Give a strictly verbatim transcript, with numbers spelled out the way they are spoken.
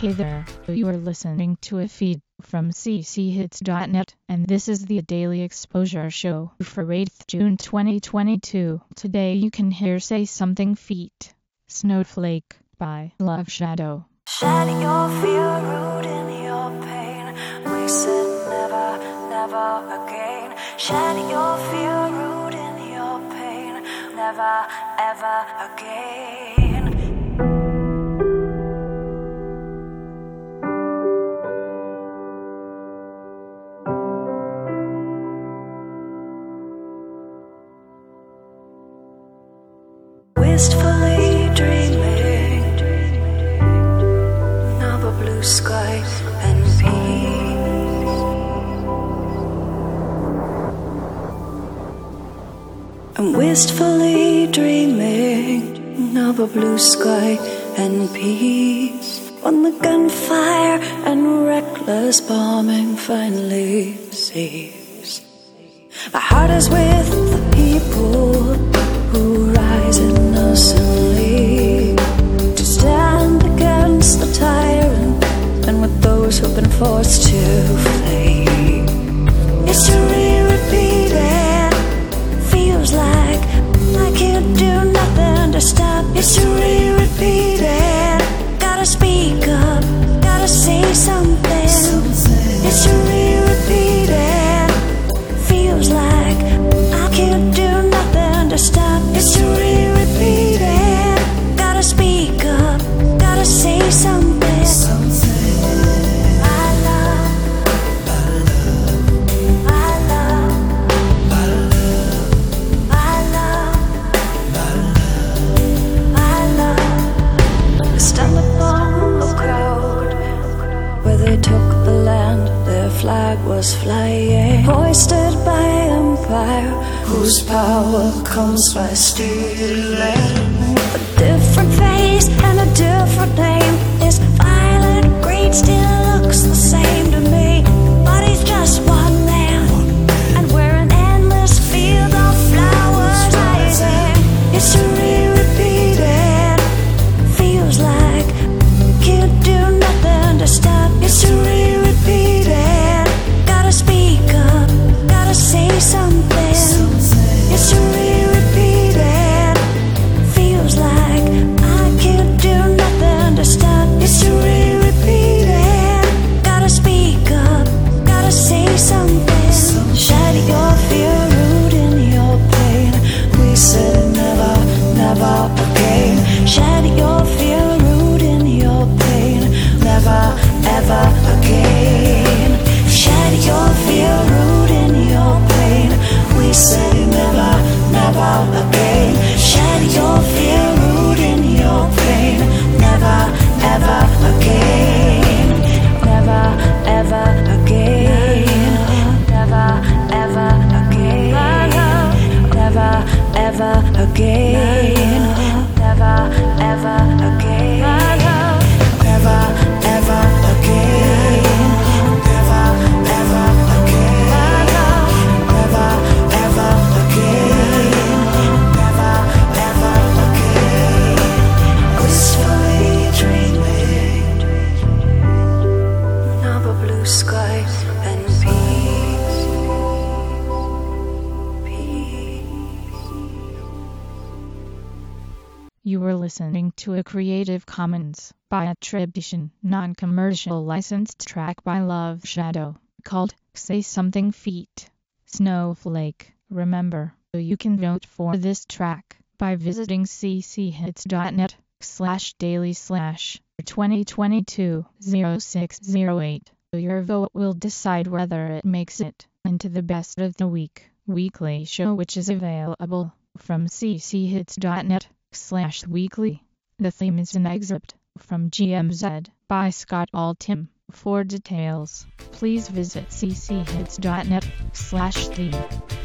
Hey there, you are listening to a feed from c c hits dot net, and this is the Daily Exposure Show for eighth of June twenty twenty-two. Today you can hear Say Something Feat. Snowflake by Love Shadow. Shedding your fear, root in your pain. We said never, never again. Shedding your fear, root in your pain. Never, ever again. Wistfully dreaming of a blue sky and peace. I'm wistfully dreaming of a blue sky and peace. When the gunfire and reckless bombing finally cease, my heart is with the people who rise innocently to stand against the tyrant and with those who've been forced to flee. History repeated, feels like I can't do nothing to stop. History repeated, gotta speak up, gotta say something. History repeated, feels like I can't do nothing to stop. History repeated, gotta speak up, gotta say something. I love, I love, I love, I love. Stand upon the crowd where they took the land, their flag was flying, hoisted by empire whose power comes by stealing. A different face and a different name. This violent greed still looks the same to me, but he's just one man, and we're an endless field of flowers rising. History repeated, feels like can't do nothing to stop. History repeated, gotta speak up, gotta say something. History repeated, feels like I can't do nothing to stop. History repeated, gotta speak up, gotta say something. Shed your fear, root in your pain. We said never, never again. Shed your fear, root in your pain. Never, ever again. Shed your fear, root in your pain. We say never, never again. Shed your fear, root in your pain. Never, ever again. Never, ever again. Never, ever again. Never, ever again. Never, ever again. Never, ever again. Never, ever again. Never, ever again. Never, ever again. Wistfully dreaming of a blue sky and peace. Peace. You were listening to a Creative Commons by attribution, non-commercial licensed track by Love Shadow, called Say Something Feat. Snowflake. Remember, you can vote for this track by visiting c c hits dot net slash daily slash twenty twenty-two oh six oh eight. Your vote will decide whether it makes it into the Best of the Week weekly show, which is available from c c hits dot net slash weekly. The theme is an excerpt from G M Z by Scott Altham. For details, please visit c c hits dot net slash theme.